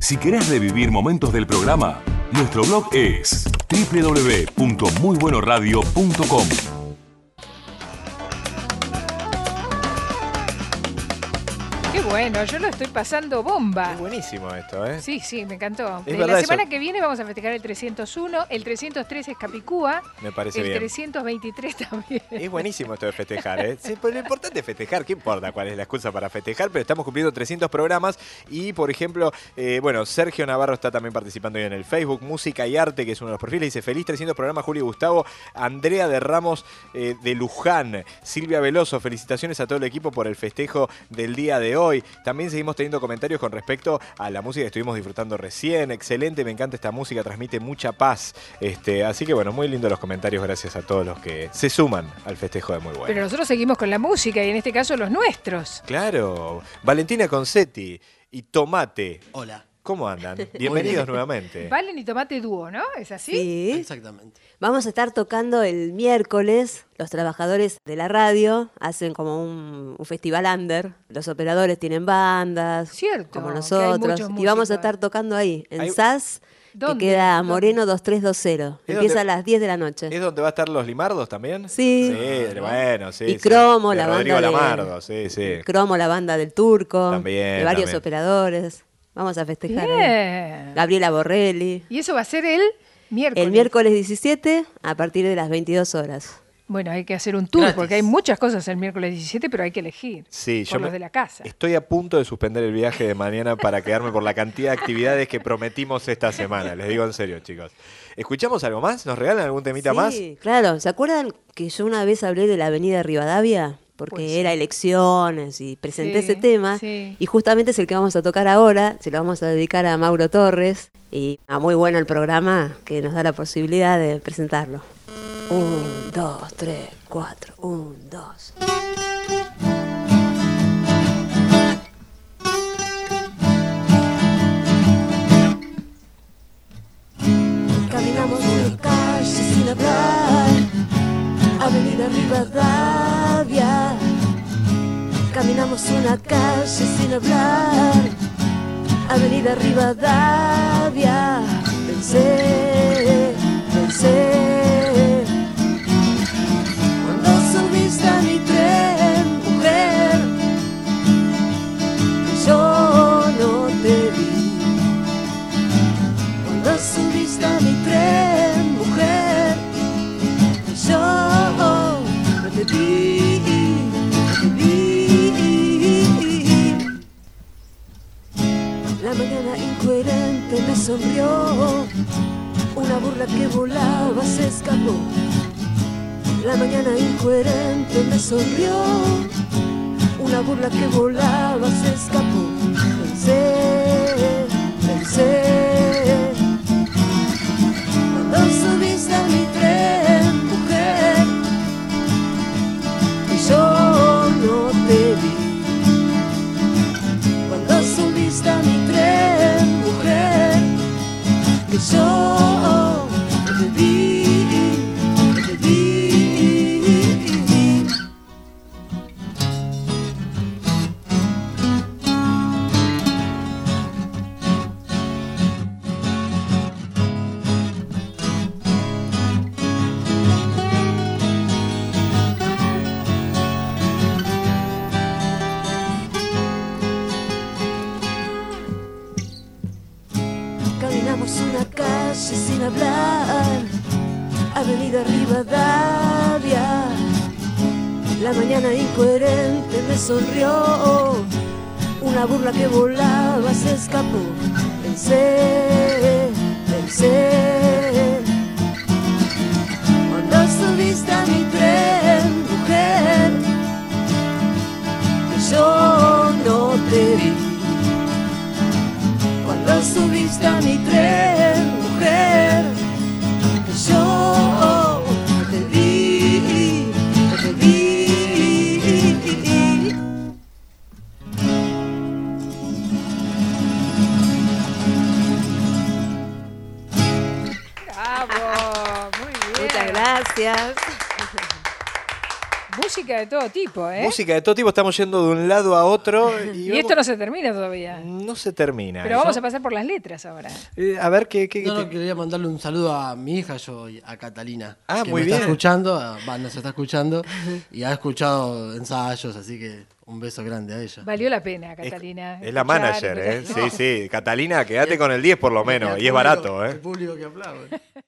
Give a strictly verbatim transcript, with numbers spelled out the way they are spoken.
Si querés revivir momentos del programa, nuestro blog es doble u doble u doble u punto muy bueno radio punto com. Qué bueno, yo lo estoy pasando bomba. Es buenísimo esto, ¿eh? Sí, sí, me encantó. Es Eh, verdad la semana eso. que viene vamos a festejar el trescientos uno, el trescientos tres es Capicúa, Me parece el bien. trescientos veintitrés también. Es buenísimo esto de festejar, ¿eh? Sí, pues lo importante es festejar, ¿qué importa cuál es la excusa para festejar? Pero estamos cumpliendo trescientos programas y, por ejemplo, eh, bueno, Sergio Navarro está también participando hoy en el Facebook, Música y Arte, que es uno de los perfiles, dice, feliz trescientos programas, Julio y Gustavo, Andrea de Ramos eh, de Luján, Silvia Veloso, felicitaciones a todo el equipo por el festejo del día de hoy. También seguimos teniendo comentarios con respecto a la música que estuvimos disfrutando recién, excelente, me encanta esta música, transmite mucha paz, este, así que bueno, muy lindo los comentarios, gracias a todos los que se suman al festejo de Muy Bueno. Pero nosotros seguimos con la música y en este caso los nuestros. Claro, Valentina Concetti y Tomate. Hola. ¿Cómo andan? Bienvenidos nuevamente. Valen y Tomate dúo, ¿no? ¿Es así? Sí. Exactamente. Vamos a estar tocando el miércoles. Los trabajadores de la radio hacen como un, un festival under. Los operadores tienen bandas, Cierto, como que hay nosotros. muchos Y vamos a músicos. estar tocando ahí, en Hay- S A S, que ¿Dónde? queda ¿Dónde? Moreno dos tres dos cero. ¿Es Empieza donde- a las diez de la noche. ¿Es donde va a estar los Limardos también? Sí. Sí, bueno, sí. Y sí. Cromo, De la Rodrigo banda de- Lamardo, sí, sí. Cromo, la banda del Turco, También, de varios también. operadores. Vamos a festejar. ahí. Bien. Gabriela Borrelli. Y eso va a ser el miércoles. El miércoles diecisiete a partir de las veintidós horas. Bueno, hay que hacer un tour Gratis. porque hay muchas cosas el miércoles diecisiete, pero hay que elegir. Sí, por yo los me- de la casa. Estoy a punto de suspender el viaje de mañana para quedarme por la cantidad de actividades que prometimos esta semana. Les digo en serio, chicos. ¿Escuchamos algo más? ¿Nos regalan algún temita más? Sí, claro. ¿Se acuerdan que yo una vez hablé de la avenida Rivadavia? Porque Pues sí. era elecciones y presenté Sí, ese tema. sí. Y justamente es el que vamos a tocar ahora. Se lo vamos a dedicar a Mauro Torres. Y a muy bueno el programa que nos da la posibilidad de presentarlo. Un, dos, tres, cuatro. Un, dos. Caminamos una calle sin hablar, Avenida Rivadavia. Caminamos una calle sin hablar, Avenida Rivadavia. Pensé, pensé, cuando subiste a mi tren, mujer, y yo no te vi. Cuando subiste a mi tren, mujer, y yo no te vi, no te vi. La mañana incoherente me sonrió, una burla que volaba se escapó. La mañana incoherente me sonrió, una burla que volaba se escapó. Pensé, pensé, cuando subiste a mi tren, mujer, y yo no te vi. Cuando subiste a mi tren, mujer, que yo no te vi, no te vi. Caminamos una calle sin hablar, Avenida Rivadavia. La mañana incoherente me sonrió, una burla que volaba se escapó. Pensé, pensé, cuando subiste a mi tren, mujer, que yo no te vi. Cuando subiste a mi tren, mujer, que yo no te vi, no te vi. ¡Bravo! Muy bien. Muchas gracias. Música de todo tipo, ¿eh? Música de todo tipo, estamos yendo de un lado a otro. Y, Y vamos- esto no se termina todavía. no se termina. Pero eso. vamos a pasar por las letras ahora. Eh, a ver qué... qué- No, qué- no, quería mandarle un saludo a mi hija, yo, y a Catalina. Ah, que muy me bien. está escuchando, ah, va, nos está escuchando y ha escuchado ensayos, así que un beso grande a ella. Valió la pena, Es, Catalina. es la escuchar, manager, ¿eh? escuchar. Sí, sí. Catalina, quédate con el diez por lo menos. El Y es público- barato, ¿eh? El público que aplaude.